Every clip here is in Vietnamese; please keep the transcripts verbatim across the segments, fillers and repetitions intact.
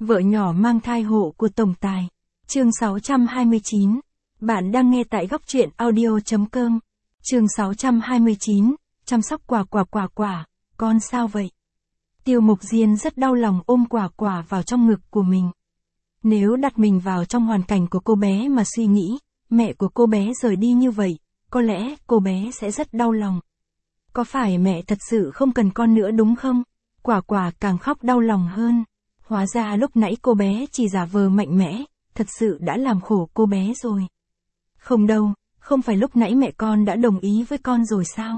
Vợ nhỏ mang thai hộ của tổng tài. Chương sáu trăm hai mươi chín. Bạn đang nghe tại góc truyện audio chấm com. Chương sáu trăm hai mươi chín. Chăm sóc Quả Quả Quả Quả, con sao vậy? Tiêu Mục Diên rất đau lòng ôm Quả Quả vào trong ngực của mình. Nếu đặt mình vào trong hoàn cảnh của cô bé mà suy nghĩ, mẹ của cô bé rời đi như vậy, có lẽ cô bé sẽ rất đau lòng. Có phải mẹ thật sự không cần con nữa đúng không? Quả Quả càng khóc đau lòng hơn. Hóa ra lúc nãy cô bé chỉ giả vờ mạnh mẽ, thật sự đã làm khổ cô bé rồi. Không đâu, không phải lúc nãy mẹ con đã đồng ý với con rồi sao?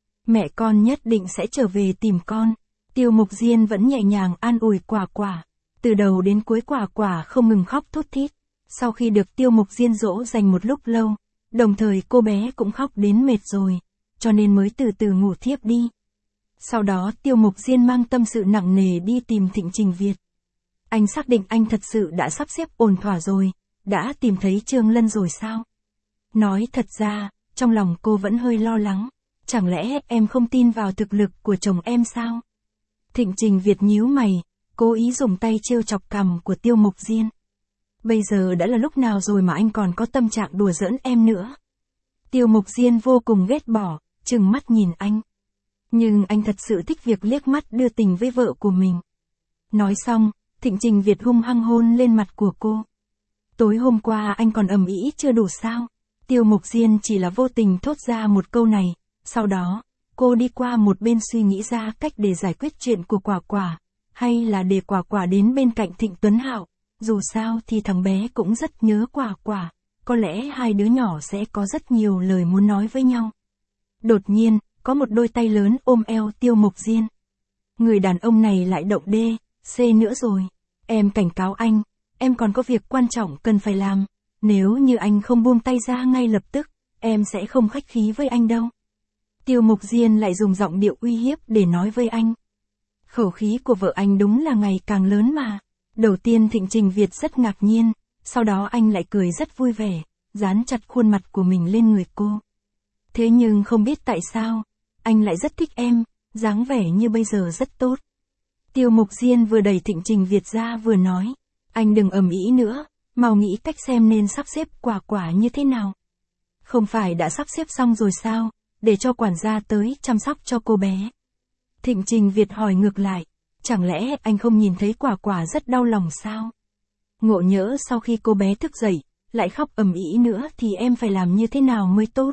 Mẹ con nhất định sẽ trở về tìm con. Tiêu Mục Diên vẫn nhẹ nhàng an ủi Quả Quả. Từ đầu đến cuối Quả Quả không ngừng khóc thút thít. Sau khi được Tiêu Mục Diên dỗ dành một lúc lâu, đồng thời cô bé cũng khóc đến mệt rồi, cho nên mới từ từ ngủ thiếp đi. Sau đó Tiêu Mục Diên mang tâm sự nặng nề đi tìm Thịnh Trình Việt. Anh xác định anh thật sự đã sắp xếp ổn thỏa rồi, đã tìm thấy Trương Lân rồi sao? Nói thật ra, trong lòng cô vẫn hơi lo lắng, chẳng lẽ em không tin vào thực lực của chồng em sao? Thịnh Trình Việt nhíu mày, cố ý dùng tay trêu chọc cằm của Tiêu Mục Diên. Bây giờ đã là lúc nào rồi mà anh còn có tâm trạng đùa giỡn em nữa? Tiêu Mục Diên vô cùng ghét bỏ, trừng mắt nhìn anh. Nhưng anh thật sự thích việc liếc mắt đưa tình với vợ của mình. Nói xong, Thịnh Trình Việt hung hăng hôn lên mặt của cô. Tối hôm qua anh còn ầm ĩ chưa đủ sao? Tiêu Mục Diên chỉ là vô tình thốt ra một câu này, sau đó, cô đi qua một bên suy nghĩ ra cách để giải quyết chuyện của Quả Quả, hay là để Quả Quả đến bên cạnh Thịnh Tuấn Hạo, dù sao thì thằng bé cũng rất nhớ Quả Quả, có lẽ hai đứa nhỏ sẽ có rất nhiều lời muốn nói với nhau. Đột nhiên, có một đôi tay lớn ôm eo Tiêu Mục Diên. Người đàn ông này lại động đê, xê nữa rồi. Em cảnh cáo anh, em còn có việc quan trọng cần phải làm. Nếu như anh không buông tay ra ngay lập tức, em sẽ không khách khí với anh đâu. Tiêu Mục Diên lại dùng giọng điệu uy hiếp để nói với anh. Khẩu khí của vợ anh đúng là ngày càng lớn mà. Đầu tiên Thịnh Trình Việt rất ngạc nhiên, sau đó anh lại cười rất vui vẻ, dán chặt khuôn mặt của mình lên người cô. Thế nhưng không biết tại sao, anh lại rất thích em, dáng vẻ như bây giờ rất tốt. Tiêu Mục Diên vừa đẩy Thịnh Trình Việt ra vừa nói, anh đừng ầm ĩ nữa, mau nghĩ cách xem nên sắp xếp Quả Quả như thế nào. Không phải đã sắp xếp xong rồi sao, để cho quản gia tới chăm sóc cho cô bé. Thịnh Trình Việt hỏi ngược lại, chẳng lẽ anh không nhìn thấy Quả Quả rất đau lòng sao? Ngộ nhỡ sau khi cô bé thức dậy, lại khóc ầm ĩ nữa thì em phải làm như thế nào mới tốt?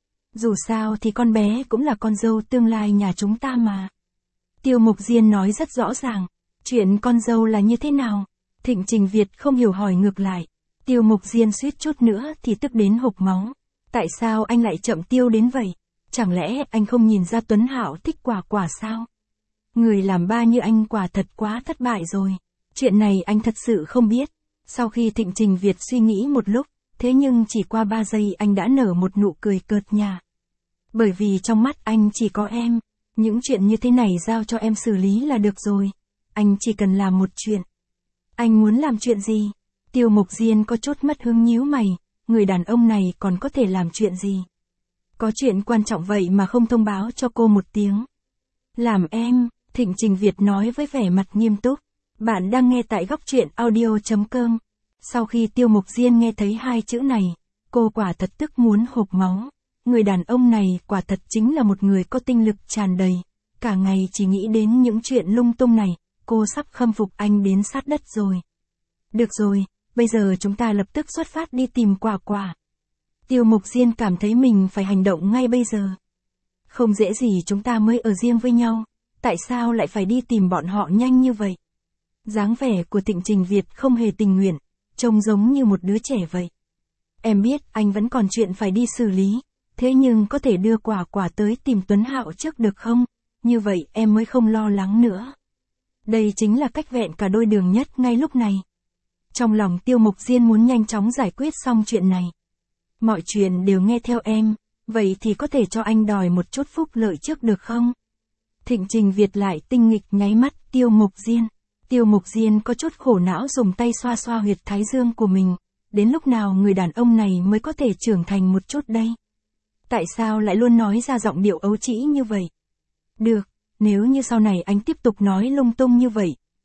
Dù sao thì con bé cũng là con dâu tương lai nhà chúng ta mà. Tiêu Mục Diên nói rất rõ ràng, chuyện con dâu là như thế nào? Thịnh Trình Việt không hiểu hỏi ngược lại. Tiêu Mục Diên suýt chút nữa thì tức đến hộc máu. Tại sao anh lại chậm tiêu đến vậy? Chẳng lẽ anh không nhìn ra Tuấn Hạo thích Quả Quả sao? Người làm ba như anh quả thật quá thất bại rồi. Chuyện này anh thật sự không biết. Sau khi Thịnh Trình Việt suy nghĩ một lúc, thế nhưng chỉ qua ba giây anh đã nở một nụ cười cợt nhả. Bởi vì trong mắt anh chỉ có em. Những chuyện như thế này giao cho em xử lý là được rồi. Anh chỉ cần làm một chuyện. Anh muốn làm chuyện gì? Tiêu Mục Diên có chút mất hứng nhíu mày. Người đàn ông này còn có thể làm chuyện gì? Có chuyện quan trọng vậy mà không thông báo cho cô một tiếng. Làm em, Thịnh Trình Việt nói với vẻ mặt nghiêm túc. Bạn đang nghe tại góc truyện audio chấm com. Sau khi Tiêu Mục Diên nghe thấy hai chữ này, cô quả thật tức muốn hộc máu. Người đàn ông này quả thật chính là một người có tinh lực tràn đầy. Cả ngày chỉ nghĩ đến những chuyện lung tung này, cô sắp khâm phục anh đến sát đất rồi. Được rồi, bây giờ chúng ta lập tức xuất phát đi tìm Quả Quả. Tiêu Mục Diên cảm thấy mình phải hành động ngay bây giờ. Không dễ gì chúng ta mới ở riêng với nhau, tại sao lại phải đi tìm bọn họ nhanh như vậy? Dáng vẻ của Thịnh Trình Việt không hề tình nguyện, trông giống như một đứa trẻ vậy. Em biết anh vẫn còn chuyện phải đi xử lý, thế nhưng có thể đưa Quả Quả tới tìm Tuấn Hạo trước được không? Như vậy em mới không lo lắng nữa. Đây chính là cách vẹn cả đôi đường nhất ngay lúc này. Trong lòng Tiêu Mục Diên muốn nhanh chóng giải quyết xong chuyện này. Mọi chuyện đều nghe theo em, vậy thì có thể cho anh đòi một chút phúc lợi trước được không? Thịnh Trình Việt lại tinh nghịch nháy mắt Tiêu Mục Diên. Tiêu Mục Diên có chút khổ não dùng tay xoa xoa huyệt thái dương của mình. Đến lúc nào người đàn ông này mới có thể trưởng thành một chút đây? Tại sao lại luôn nói ra giọng điệu ấu trĩ như vậy? Được, nếu như sau này anh tiếp tục nói lung tung như vậy,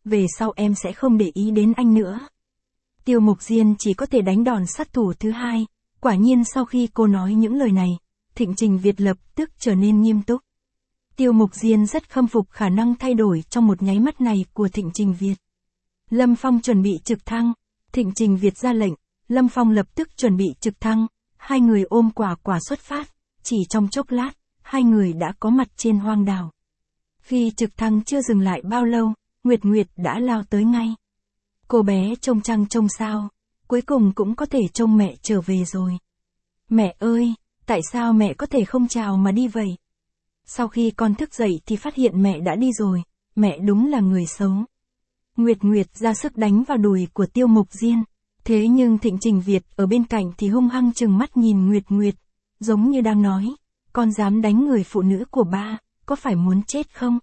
về sau em sẽ không để ý đến anh nữa. Tiêu Mục Diên chỉ có thể đánh đòn sát thủ thứ hai, quả nhiên sau khi cô nói những lời này, Thịnh Trình Việt lập tức trở nên nghiêm túc. Tiêu Mục Diên rất khâm phục khả năng thay đổi trong một nháy mắt này của Thịnh Trình Việt. Lâm Phong chuẩn bị trực thăng, Thịnh Trình Việt ra lệnh, Lâm Phong lập tức chuẩn bị trực thăng, hai người ôm quả quả xuất phát, chỉ trong chốc lát, hai người đã có mặt trên hoang đảo. Khi trực thăng chưa dừng lại bao lâu, Nguyệt Nguyệt đã lao tới ngay. Cô bé trông trăng trông sao, cuối cùng cũng có thể trông mẹ trở về rồi. Mẹ ơi, tại sao mẹ có thể không chào mà đi vậy? Sau khi con thức dậy thì phát hiện mẹ đã đi rồi, mẹ đúng là người xấu. Nguyệt Nguyệt ra sức đánh vào đùi của Tiêu Mục Diên, thế nhưng Thịnh Trình Việt ở bên cạnh thì hung hăng trừng mắt nhìn Nguyệt Nguyệt, giống như đang nói, con dám đánh người phụ nữ của ba, có phải muốn chết không?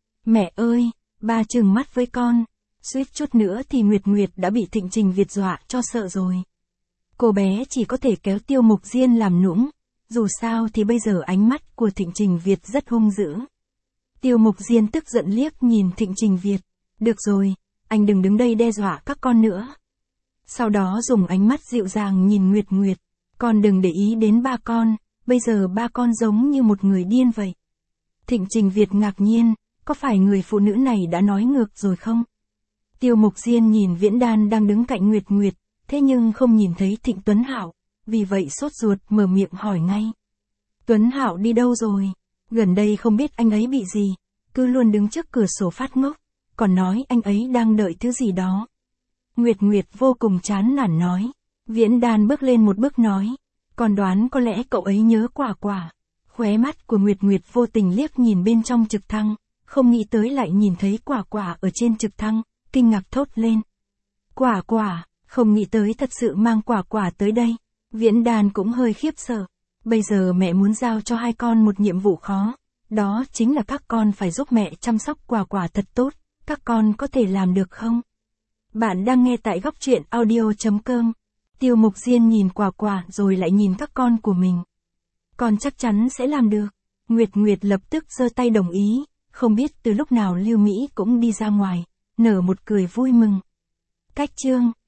Mẹ ơi, ba trừng mắt với con, suýt chút nữa thì Nguyệt Nguyệt đã bị Thịnh Trình Việt dọa cho sợ rồi. Cô bé chỉ có thể kéo Tiêu Mục Diên làm nũng, dù sao thì bây giờ ánh mắt của Thịnh Trình Việt rất hung dữ. Tiêu Mục Diên tức giận liếc nhìn Thịnh Trình Việt, được rồi, anh đừng đứng đây đe dọa các con nữa. Sau đó dùng ánh mắt dịu dàng nhìn Nguyệt Nguyệt, con đừng để ý đến ba con, bây giờ ba con giống như một người điên vậy. Thịnh Trình Việt ngạc nhiên, có phải người phụ nữ này đã nói ngược rồi không? Tiêu Mục Diên nhìn Viễn Đan đang đứng cạnh Nguyệt Nguyệt, thế nhưng không nhìn thấy Thịnh Tuấn Hạo, vì vậy sốt ruột mở miệng hỏi ngay. Tuấn Hạo đi đâu rồi? Gần đây không biết anh ấy bị gì, cứ luôn đứng trước cửa sổ phát ngốc, còn nói anh ấy đang đợi thứ gì đó. Nguyệt Nguyệt vô cùng chán nản nói. Viễn Đan bước lên một bước nói, con đoán có lẽ cậu ấy nhớ quả quả. Khóe mắt của Nguyệt Nguyệt vô tình liếc nhìn bên trong trực thăng, không nghĩ tới lại nhìn thấy quả quả ở trên trực thăng, kinh ngạc thốt lên. Quả quả, không nghĩ tới thật sự mang quả quả tới đây. Viễn Đan cũng hơi khiếp sợ. Bây giờ mẹ muốn giao cho hai con một nhiệm vụ khó, đó chính là các con phải giúp mẹ chăm sóc quả quả thật tốt, các con có thể làm được không? Bạn đang nghe tại góc truyện audio chấm com. Tiêu Mục Diên nhìn quả quả rồi lại nhìn các con của mình. Con chắc chắn sẽ làm được. Nguyệt Nguyệt lập tức giơ tay đồng ý, không biết từ lúc nào Lưu Mỹ cũng đi ra ngoài, nở một cười vui mừng. Cách chương